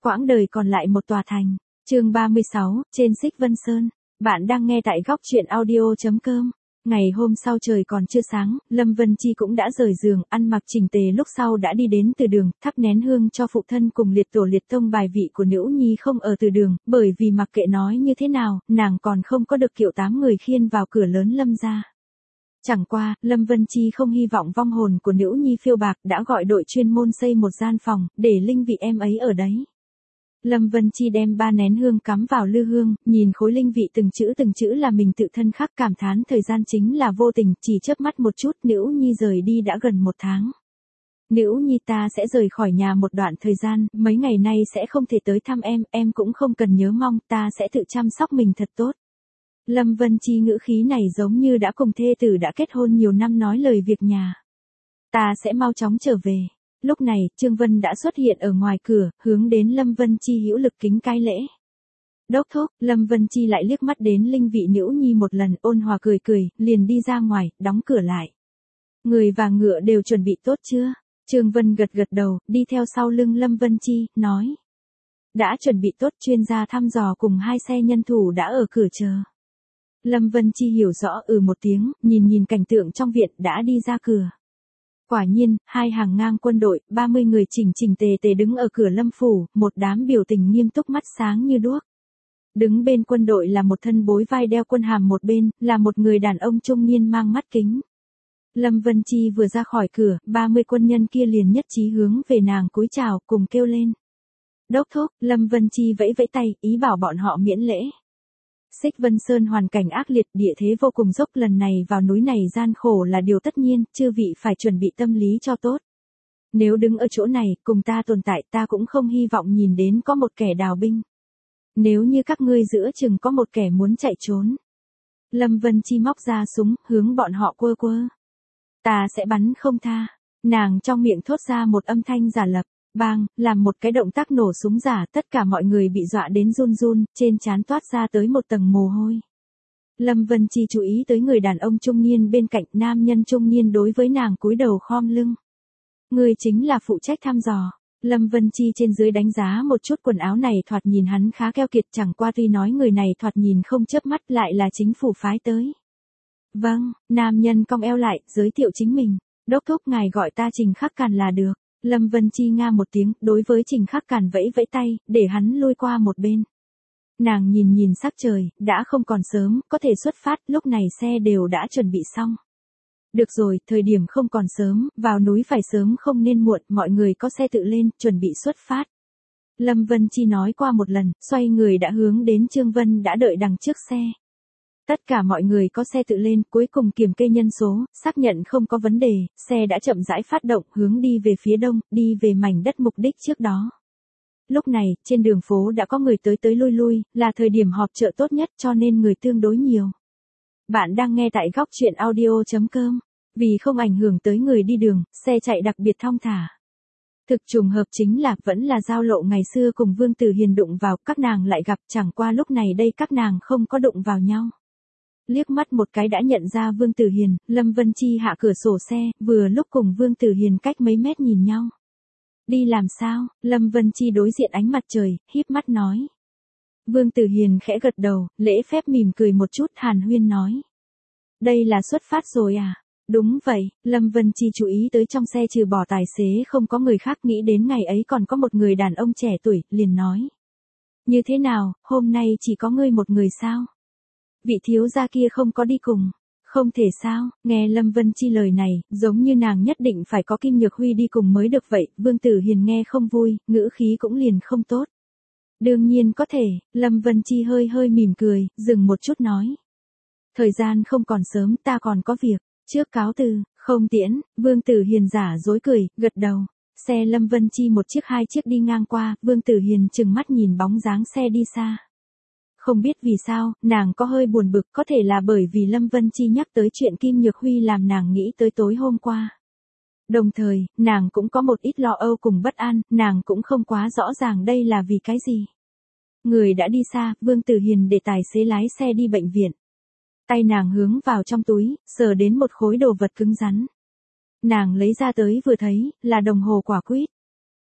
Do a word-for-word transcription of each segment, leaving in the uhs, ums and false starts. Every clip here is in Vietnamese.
quãng đời còn lại một tòa thành. Chương ba mươi sáu, trên Xích Vân Sơn. Bạn đang nghe tại góc truyện audio chấm com. Ngày hôm sau trời còn chưa sáng, Lâm Vân Chi cũng đã rời giường, ăn mặc chỉnh tề lúc sau đã đi đến từ đường, thắp nén hương cho phụ thân cùng liệt tổ liệt tông bài vị của Nữ Nhi không ở từ đường, bởi vì mặc kệ nói như thế nào, nàng còn không có được kiệu tám người khiên vào cửa lớn Lâm gia. Chẳng qua, Lâm Vân Chi không hy vọng vong hồn của Nữ Nhi phiêu bạc, đã gọi đội chuyên môn xây một gian phòng, để linh vị em ấy ở đấy. Lâm Vân Chi đem ba nén hương cắm vào lư hương, nhìn khối linh vị từng chữ từng chữ là mình tự thân khắc, cảm thán thời gian chính là vô tình, chỉ chớp mắt một chút Nữ Nhi rời đi đã gần một tháng. Nữ Nhi ta sẽ rời khỏi nhà một đoạn thời gian, mấy ngày nay sẽ không thể tới thăm em, em cũng không cần nhớ mong, ta sẽ tự chăm sóc mình thật tốt. Lâm Vân Chi ngữ khí này giống như đã cùng thê tử đã kết hôn nhiều năm nói lời việc nhà. Ta sẽ mau chóng trở về. Lúc này, Trương Vân đã xuất hiện ở ngoài cửa, hướng đến Lâm Vân Chi hữu lực kính cai lễ. Đốc thúc, Lâm Vân Chi lại liếc mắt đến linh vị Nữ Nhi một lần, ôn hòa cười cười, liền đi ra ngoài, đóng cửa lại. Người và ngựa đều chuẩn bị tốt chưa? Trương Vân gật gật đầu, đi theo sau lưng Lâm Vân Chi, nói. Đã chuẩn bị tốt, chuyên gia thăm dò cùng hai xe nhân thủ đã ở cửa chờ. Lâm Vân Chi hiểu rõ ừ một tiếng, nhìn nhìn cảnh tượng trong viện đã đi ra cửa. Quả nhiên, hai hàng ngang quân đội, ba mươi người chỉnh chỉnh tề tề đứng ở cửa Lâm phủ, một đám biểu tình nghiêm túc mắt sáng như đuốc. Đứng bên quân đội là một thân bối vai đeo quân hàm, một bên, là một người đàn ông trung niên mang mắt kính. Lâm Vân Chi vừa ra khỏi cửa, ba mươi quân nhân kia liền nhất trí hướng về nàng cúi chào, cùng kêu lên. Đốc thúc, Lâm Vân Chi vẫy vẫy tay, ý bảo bọn họ miễn lễ. Xích Vân Sơn hoàn cảnh ác liệt, địa thế vô cùng dốc, lần này vào núi này gian khổ là điều tất nhiên, chư vị phải chuẩn bị tâm lý cho tốt. Nếu đứng ở chỗ này, cùng ta tồn tại, ta cũng không hy vọng nhìn đến có một kẻ đào binh. Nếu như các ngươi giữa chừng có một kẻ muốn chạy trốn. Lâm Vân Chi móc ra súng, hướng bọn họ quơ quơ. Ta sẽ bắn không tha. Nàng trong miệng thốt ra một âm thanh giả lập. Bang, làm một cái động tác nổ súng giả, tất cả mọi người bị dọa đến run run, trên trán toát ra tới một tầng mồ hôi. Lâm Vân Chi chú ý tới người đàn ông trung niên bên cạnh, nam nhân trung niên đối với nàng cúi đầu khom lưng. Người chính là phụ trách thăm dò. Lâm Vân Chi trên dưới đánh giá một chút quần áo này, thoạt nhìn hắn khá keo kiệt, chẳng qua tuy nói người này thoạt nhìn không chớp mắt, lại là chính phủ phái tới. Vâng, nam nhân cong eo lại, giới thiệu chính mình. Đốc thúc, ngài gọi ta Trình Khắc Càn là được. Lâm Vân Chi nga một tiếng, đối với Trình Khắc Càn vẫy vẫy tay, để hắn lui qua một bên. Nàng nhìn nhìn sắc trời, đã không còn sớm, có thể xuất phát, lúc này xe đều đã chuẩn bị xong. Được rồi, thời điểm không còn sớm, vào núi phải sớm không nên muộn, mọi người có xe tự lên, chuẩn bị xuất phát. Lâm Vân Chi nói qua một lần, xoay người đã hướng đến Trương Vân đã đợi đằng trước xe. Tất cả mọi người có xe tự lên, cuối cùng kiểm kê nhân số, xác nhận không có vấn đề, xe đã chậm rãi phát động, hướng đi về phía đông, đi về mảnh đất mục đích trước đó. Lúc này, trên đường phố đã có người tới tới lui lui, là thời điểm họp chợ tốt nhất, cho nên người tương đối nhiều. Bạn đang nghe tại góc truyện audio chấm com. Vì không ảnh hưởng tới người đi đường, xe chạy đặc biệt thong thả. Thực trùng hợp chính là vẫn là giao lộ ngày xưa cùng Vương Tử Hiền đụng vào, các nàng lại gặp, chẳng qua lúc này đây các nàng không có đụng vào nhau. Liếc mắt một cái đã nhận ra Vương Tử Hiền, Lâm Vân Chi hạ cửa sổ xe, vừa lúc cùng Vương Tử Hiền cách mấy mét nhìn nhau. Đi làm sao? Lâm Vân Chi đối diện ánh mặt trời, híp mắt nói. Vương Tử Hiền khẽ gật đầu, lễ phép mỉm cười một chút, hàn huyên nói. Đây là xuất phát rồi à? Đúng vậy, Lâm Vân Chi chú ý tới trong xe trừ bỏ tài xế không có người khác, nghĩ đến ngày ấy còn có một người đàn ông trẻ tuổi, liền nói. Như thế nào, hôm nay chỉ có ngươi một người sao? Vị thiếu gia kia không có đi cùng. Không thể sao, nghe Lâm Vân Chi lời này, giống như nàng nhất định phải có Kim Nhược Huy đi cùng mới được vậy, Vương Tử Hiền nghe không vui, ngữ khí cũng liền không tốt. Đương nhiên có thể, Lâm Vân Chi hơi hơi mỉm cười, dừng một chút nói. Thời gian không còn sớm, ta còn có việc, trước cáo từ, không tiễn, Vương Tử Hiền giả dối cười, gật đầu. Xe Lâm Vân Chi một chiếc hai chiếc đi ngang qua, Vương Tử Hiền chừng mắt nhìn bóng dáng xe đi xa. Không biết vì sao, nàng có hơi buồn bực, có thể là bởi vì Lâm Vân Chi nhắc tới chuyện Kim Nhược Huy làm nàng nghĩ tới tối hôm qua. Đồng thời, nàng cũng có một ít lo âu cùng bất an, nàng cũng không quá rõ ràng đây là vì cái gì. Người đã đi xa, Vương Tử Hiền để tài xế lái xe đi bệnh viện. Tay nàng hướng vào trong túi, sờ đến một khối đồ vật cứng rắn. Nàng lấy ra tới vừa thấy, là đồng hồ quả quýt.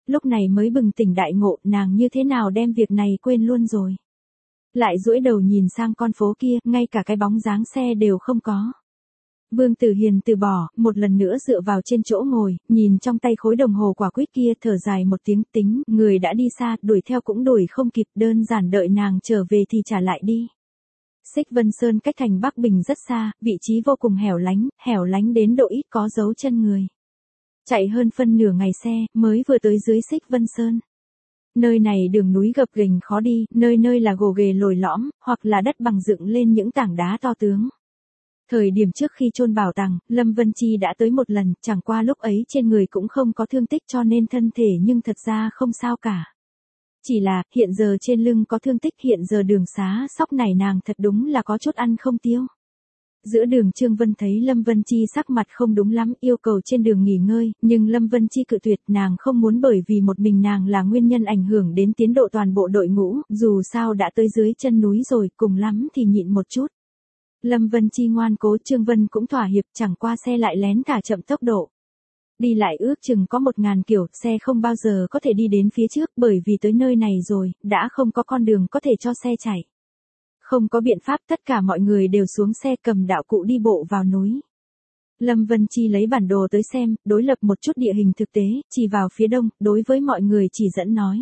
lúc này mới bừng tỉnh đại ngộ nàng như thế nào đem việc này quên luôn rồi. Lại duỗi đầu nhìn sang con phố kia, ngay cả cái bóng dáng xe đều không có. Vương Tử Hiền từ bỏ, một lần nữa dựa vào trên chỗ ngồi, nhìn trong tay khối đồng hồ quả quýt kia thở dài một tiếng tính, người đã đi xa, đuổi theo cũng đuổi không kịp, đơn giản đợi nàng trở về thì trả lại đi. Xích Vân Sơn cách thành Bắc Bình rất xa, vị trí vô cùng hẻo lánh, hẻo lánh đến độ ít có dấu chân người. Chạy hơn phân nửa ngày xe, mới vừa tới dưới Xích Vân Sơn. Nơi này đường núi gập ghềnh khó đi, nơi nơi là gồ ghề lồi lõm, hoặc là đất bằng dựng lên những tảng đá to tướng. Thời điểm trước khi chôn bảo tàng, Lâm Vân Chi đã tới một lần, chẳng qua lúc ấy trên người cũng không có thương tích cho nên thân thể nhưng thật ra không sao cả. Chỉ là, hiện giờ trên lưng có thương tích, hiện giờ đường xá sóc này nàng thật đúng là có chút ăn không tiêu. Giữa đường Trương Vân thấy Lâm Vân Chi sắc mặt không đúng lắm, yêu cầu trên đường nghỉ ngơi, nhưng Lâm Vân Chi cự tuyệt, nàng không muốn bởi vì một mình nàng là nguyên nhân ảnh hưởng đến tiến độ toàn bộ đội ngũ, dù sao đã tới dưới chân núi rồi, cùng lắm thì nhịn một chút. Lâm Vân Chi ngoan cố, Trương Vân cũng thỏa hiệp, chẳng qua xe lại lén thả chậm tốc độ. Đi lại ước chừng có một ngàn kiểu, xe không bao giờ có thể đi đến phía trước, bởi vì tới nơi này rồi, đã không có con đường có thể cho xe chạy. Không có biện pháp, tất cả mọi người đều xuống xe cầm đạo cụ đi bộ vào núi. Lâm Vân Chi lấy bản đồ tới xem, đối lập một chút địa hình thực tế, chỉ vào phía đông, đối với mọi người chỉ dẫn nói.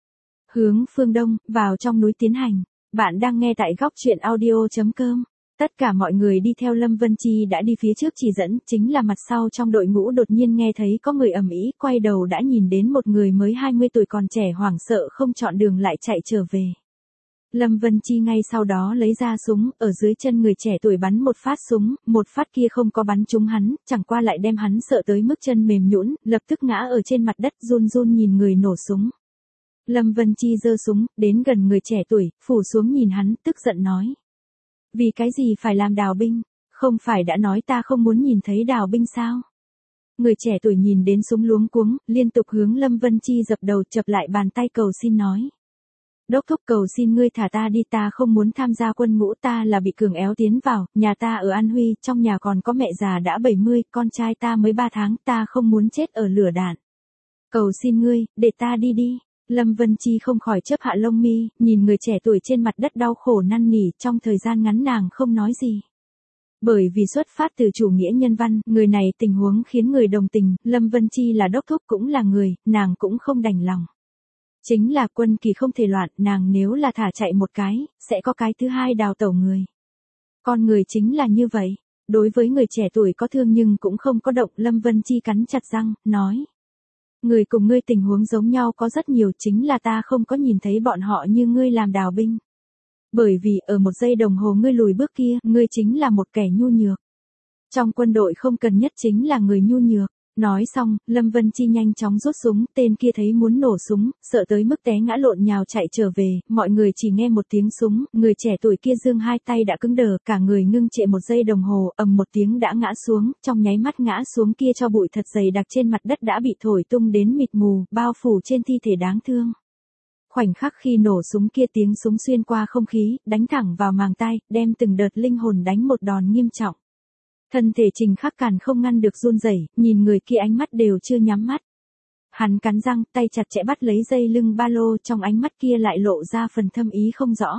Hướng phương đông, vào trong núi tiến hành. Bạn đang nghe tại góc truyện audio chấm com. Tất cả mọi người đi theo Lâm Vân Chi đã đi phía trước chỉ dẫn, chính là mặt sau trong đội ngũ đột nhiên nghe thấy có người ầm ĩ, quay đầu đã nhìn đến một người mới hai mươi tuổi còn trẻ hoảng sợ không chọn đường lại chạy trở về. Lâm Vân Chi ngay sau đó lấy ra súng, ở dưới chân người trẻ tuổi bắn một phát súng, một phát kia không có bắn trúng hắn, chẳng qua lại đem hắn sợ tới mức chân mềm nhũn, lập tức ngã ở trên mặt đất run run nhìn người nổ súng. Lâm Vân Chi giơ súng, đến gần người trẻ tuổi, phủ xuống nhìn hắn, tức giận nói. Vì cái gì phải làm đào binh, không phải đã nói ta không muốn nhìn thấy đào binh sao? Người trẻ tuổi nhìn đến súng luống cuống, liên tục hướng Lâm Vân Chi dập đầu chập lại bàn tay cầu xin nói. Đốc thúc cầu xin ngươi thả ta đi, ta không muốn tham gia quân ngũ, ta là bị cường éo tiến vào, nhà ta ở An Huy, trong nhà còn có mẹ già đã bảy mươi, con trai ta mới ba tháng, ta không muốn chết ở lửa đạn. Cầu xin ngươi, để ta đi đi. Lâm Vân Chi không khỏi chớp hạ lông mi, nhìn người trẻ tuổi trên mặt đất đau khổ năn nỉ, trong thời gian ngắn nàng không nói gì. Bởi vì xuất phát từ chủ nghĩa nhân văn, người này tình huống khiến người đồng tình, Lâm Vân Chi là đốc thúc cũng là người, nàng cũng không đành lòng. Chính là quân kỳ không thể loạn, nàng nếu là thả chạy một cái, sẽ có cái thứ hai đào tẩu người. Con người chính là như vậy, đối với người trẻ tuổi có thương nhưng cũng không có động, Lâm Vân Chi cắn chặt răng, nói. Người cùng ngươi tình huống giống nhau có rất nhiều, chính là ta không có nhìn thấy bọn họ như ngươi làm đào binh. Bởi vì ở một giây đồng hồ ngươi lùi bước kia, ngươi chính là một kẻ nhu nhược. Trong quân đội không cần nhất chính là người nhu nhược. Nói xong, Lâm Vân Chi nhanh chóng rút súng, tên kia thấy muốn nổ súng, sợ tới mức té ngã lộn nhào chạy trở về, mọi người chỉ nghe một tiếng súng, người trẻ tuổi kia giương hai tay đã cứng đờ, cả người ngưng trệ một giây đồng hồ, ầm một tiếng đã ngã xuống, trong nháy mắt ngã xuống kia cho bụi thật dày đặc trên mặt đất đã bị thổi tung đến mịt mù, bao phủ trên thi thể đáng thương. Khoảnh khắc khi nổ súng kia tiếng súng xuyên qua không khí, đánh thẳng vào màng tai, đem từng đợt linh hồn đánh một đòn nghiêm trọng. Thân thể Trình Khắc Càn không ngăn được run rẩy, nhìn người kia ánh mắt đều chưa nhắm mắt. Hắn cắn răng, tay chặt chẽ bắt lấy dây lưng ba lô, trong ánh mắt kia lại lộ ra phần thâm ý không rõ.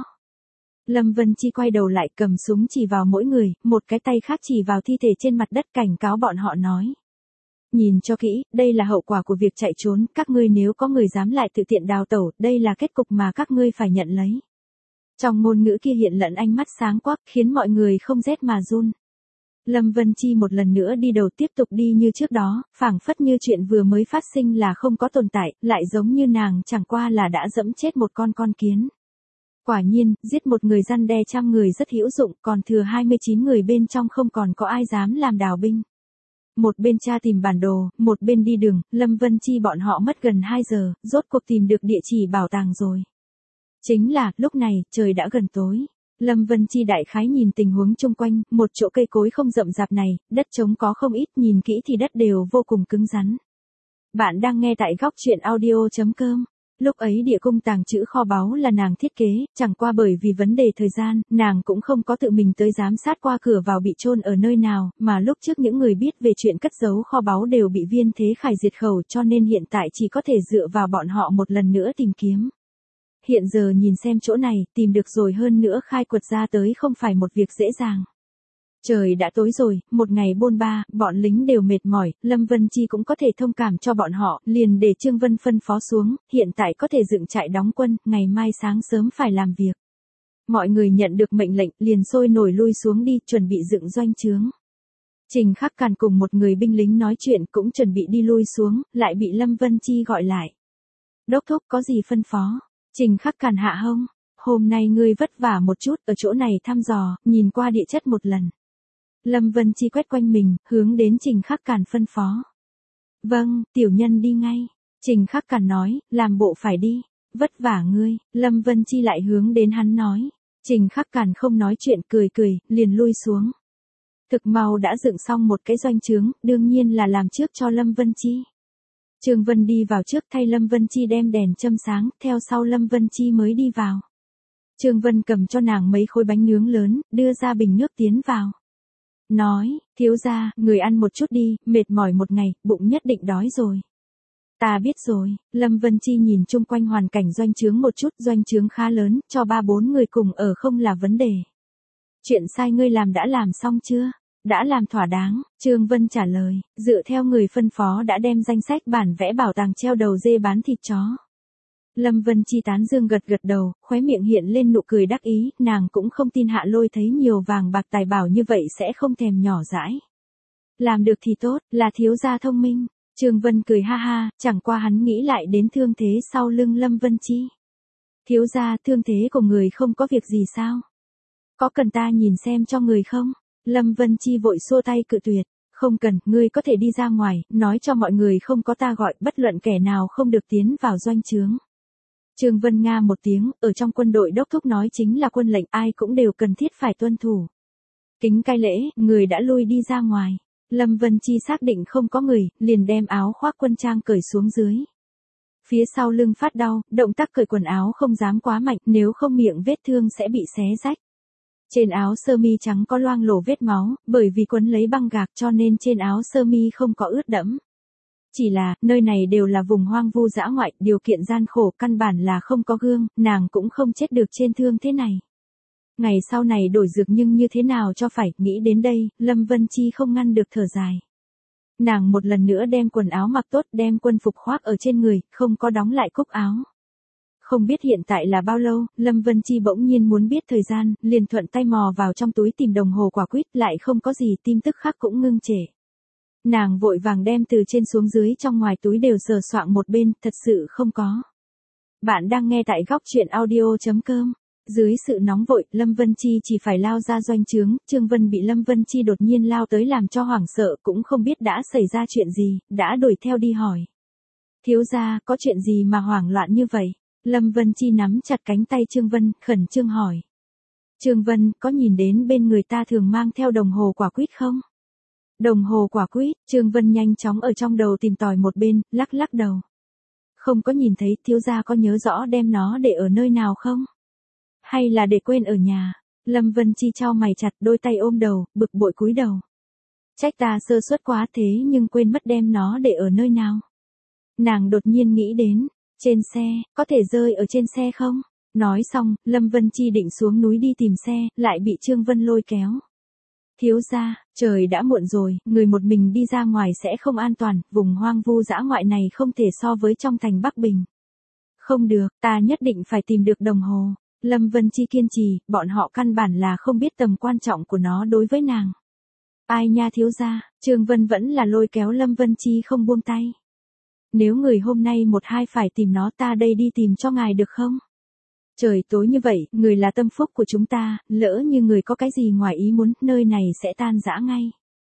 Lâm Vân Chi quay đầu lại cầm súng chỉ vào mỗi người, một cái tay khác chỉ vào thi thể trên mặt đất cảnh cáo bọn họ nói. Nhìn cho kỹ, đây là hậu quả của việc chạy trốn, các ngươi nếu có người dám lại tự tiện đào tẩu, đây là kết cục mà các ngươi phải nhận lấy. Trong ngôn ngữ kia hiện lẫn ánh mắt sáng quắc, khiến mọi người không rét mà run. Lâm Vân Chi một lần nữa đi đầu tiếp tục đi như trước đó, phảng phất như chuyện vừa mới phát sinh là không có tồn tại, lại giống như nàng chẳng qua là đã dẫm chết một con con kiến. Quả nhiên, giết một người răn đe trăm người rất hữu dụng, còn thừa hai mươi chín người bên trong không còn có ai dám làm đào binh. Một bên tra tìm bản đồ, một bên đi đường, Lâm Vân Chi bọn họ mất gần hai giờ, rốt cuộc tìm được địa chỉ bảo tàng rồi. Chính là, lúc này, trời đã gần tối. Lâm Vân Chi đại khái nhìn tình huống chung quanh, một chỗ cây cối không rậm rạp này, đất trống có không ít, nhìn kỹ thì đất đều vô cùng cứng rắn. Bạn đang nghe tại góc truyện audio chấm com. Lúc ấy địa cung tàng trữ kho báu là nàng thiết kế, chẳng qua bởi vì vấn đề thời gian, nàng cũng không có tự mình tới giám sát qua cửa vào bị chôn ở nơi nào, mà lúc trước những người biết về chuyện cất giấu kho báu đều bị Viên Thế Khải diệt khẩu, cho nên hiện tại chỉ có thể dựa vào bọn họ một lần nữa tìm kiếm. Hiện giờ nhìn xem chỗ này, tìm được rồi hơn nữa khai quật ra tới không phải một việc dễ dàng. Trời đã tối rồi, một ngày bôn ba, bọn lính đều mệt mỏi, Lâm Vân Chi cũng có thể thông cảm cho bọn họ, liền để Trương Vân phân phó xuống, hiện tại có thể dựng trại đóng quân, ngày mai sáng sớm phải làm việc. Mọi người nhận được mệnh lệnh, liền sôi nổi lui xuống đi, chuẩn bị dựng doanh trướng. Trình Khắc Càn cùng một người binh lính nói chuyện cũng chuẩn bị đi lui xuống, lại bị Lâm Vân Chi gọi lại. Đốc thúc có gì phân phó? Trình Khắc Càn hạ hông, hôm nay ngươi vất vả một chút, ở chỗ này thăm dò, nhìn qua địa chất một lần. Lâm Vân Chi quét quanh mình, hướng đến Trình Khắc Càn phân phó. Vâng, tiểu nhân đi ngay. Trình Khắc Càn nói, làm bộ phải đi. Vất vả ngươi, Lâm Vân Chi lại hướng đến hắn nói. Trình Khắc Càn không nói chuyện, cười cười, liền lui xuống. Thực mau đã dựng xong một cái doanh trướng, đương nhiên là làm trước cho Lâm Vân Chi. Trương Vân đi vào trước thay Lâm Vân Chi đem đèn châm sáng, theo sau Lâm Vân Chi mới đi vào. Trương Vân cầm cho nàng mấy khối bánh nướng lớn, đưa ra bình nước tiến vào. Nói, thiếu gia, người ăn một chút đi, mệt mỏi một ngày, bụng nhất định đói rồi. Ta biết rồi, Lâm Vân Chi nhìn chung quanh hoàn cảnh doanh trướng một chút, doanh trướng khá lớn, cho ba bốn người cùng ở không là vấn đề. Chuyện sai ngươi làm đã làm xong chưa? Đã làm thỏa đáng, Trương Vân trả lời, dựa theo người phân phó đã đem danh sách bản vẽ bảo tàng treo đầu dê bán thịt chó. Lâm Vân Chi tán dương gật gật đầu, khóe miệng hiện lên nụ cười đắc ý, nàng cũng không tin Hạ Lôi thấy nhiều vàng bạc tài bảo như vậy sẽ không thèm nhỏ dãi. Làm được thì tốt, là thiếu gia thông minh. Trương Vân cười ha ha, chẳng qua hắn nghĩ lại đến thương thế sau lưng Lâm Vân Chi. Thiếu gia, thương thế của người không có việc gì sao? Có cần ta nhìn xem cho người không? Lâm Vân Chi vội xua tay cự tuyệt. Không cần, ngươi có thể đi ra ngoài, nói cho mọi người không có ta gọi, bất luận kẻ nào không được tiến vào doanh trướng. Trương Vân Nga một tiếng, ở trong quân đội đốc thúc nói chính là quân lệnh, ai cũng đều cần thiết phải tuân thủ. Kính cai lễ, người đã lui đi ra ngoài. Lâm Vân Chi xác định không có người, liền đem áo khoác quân trang cởi xuống dưới. Phía sau lưng phát đau, động tác cởi quần áo không dám quá mạnh, nếu không miệng vết thương sẽ bị xé rách. Trên áo sơ mi trắng có loang lổ vết máu, bởi vì quấn lấy băng gạc cho nên trên áo sơ mi không có ướt đẫm. Chỉ là, nơi này đều là vùng hoang vu dã ngoại, điều kiện gian khổ, căn bản là không có gương, nàng cũng không chết được trên thương thế này. Ngày sau này đổi dược nhưng như thế nào cho phải, nghĩ đến đây, Lâm Vân Chi không ngăn được thở dài. Nàng một lần nữa đem quần áo mặc tốt, đem quân phục khoác ở trên người, không có đóng lại cúc áo. Không biết hiện tại là bao lâu, Lâm Vân Chi bỗng nhiên muốn biết thời gian, liền thuận tay mò vào trong túi tìm đồng hồ quả quýt, lại không có gì, tim tức khắc cũng ngưng trệ. Nàng vội vàng đem từ trên xuống dưới trong ngoài túi đều sờ soạng một bên, thật sự không có. Bạn đang nghe tại góc truyện audio chấm com. Dưới sự nóng vội, Lâm Vân Chi chỉ phải lao ra doanh trướng, Trương Vân bị Lâm Vân Chi đột nhiên lao tới làm cho hoảng sợ, cũng không biết đã xảy ra chuyện gì, đã đuổi theo đi hỏi. Thiếu gia, có chuyện gì mà hoảng loạn như vậy? Lâm Vân Chi nắm chặt cánh tay Trương Vân, khẩn trương hỏi. Trương Vân, có nhìn đến bên người ta thường mang theo đồng hồ quả quýt không? Đồng hồ quả quýt, Trương Vân nhanh chóng ở trong đầu tìm tòi một bên, lắc lắc đầu. Không có nhìn thấy, thiếu gia có nhớ rõ đem nó để ở nơi nào không? Hay là để quên ở nhà? Lâm Vân Chi chau mày chặt, đôi tay ôm đầu, bực bội cúi đầu. Trách ta sơ suất quá thế nhưng quên mất đem nó để ở nơi nào? Nàng đột nhiên nghĩ đến, trên xe, có thể rơi ở trên xe không? Nói xong, Lâm Vân Chi định xuống núi đi tìm xe, lại bị Trương Vân lôi kéo. Thiếu gia, trời đã muộn rồi, người một mình đi ra ngoài sẽ không an toàn, vùng hoang vu dã ngoại này không thể so với trong thành Bắc Bình. Không được, ta nhất định phải tìm được đồng hồ. Lâm Vân Chi kiên trì, bọn họ căn bản là không biết tầm quan trọng của nó đối với nàng. Ai nha thiếu gia, Trương Vân vẫn là lôi kéo Lâm Vân Chi không buông tay. Nếu người hôm nay một hai phải tìm nó, ta đây đi tìm cho ngài được không? Trời tối như vậy, người là tâm phúc của chúng ta, lỡ như người có cái gì ngoài ý muốn, nơi này sẽ tan rã ngay.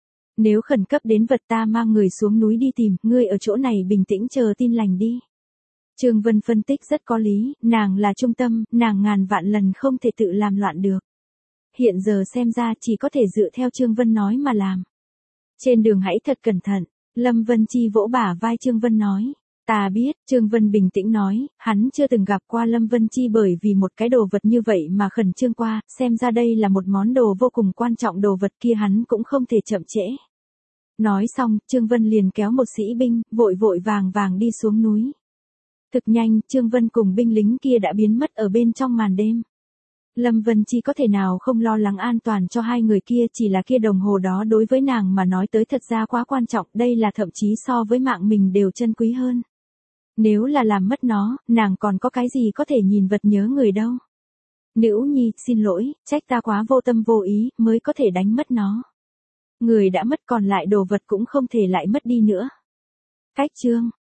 Nếu khẩn cấp đến vật ta mang người xuống núi đi tìm, ngươi ở chỗ này bình tĩnh chờ tin lành đi. Trương Vân phân tích rất có lý, nàng là trung tâm, nàng ngàn vạn lần không thể tự làm loạn được. Hiện giờ xem ra chỉ có thể dựa theo Trương Vân nói mà làm. Trên đường hãy thật cẩn thận, Lâm Vân Chi vỗ bả vai Trương Vân nói. Ta biết, Trương Vân bình tĩnh nói, hắn chưa từng gặp qua Lâm Vân Chi bởi vì một cái đồ vật như vậy mà khẩn trương qua, xem ra đây là một món đồ vô cùng quan trọng, đồ vật kia hắn cũng không thể chậm trễ. Nói xong, Trương Vân liền kéo một sĩ binh, vội vội vàng vàng đi xuống núi. Thực nhanh, Trương Vân cùng binh lính kia đã biến mất ở bên trong màn đêm. Lâm Vân Chi có thể nào không lo lắng an toàn cho hai người kia, chỉ là kia đồng hồ đó đối với nàng mà nói tới thật ra quá quan trọng, đây là thậm chí so với mạng mình đều chân quý hơn. Nếu là làm mất nó, nàng còn có cái gì có thể nhìn vật nhớ người đâu. Nữ nhi, xin lỗi, trách ta quá vô tâm vô ý, mới có thể đánh mất nó. Người đã mất còn lại đồ vật cũng không thể lại mất đi nữa. Cách chương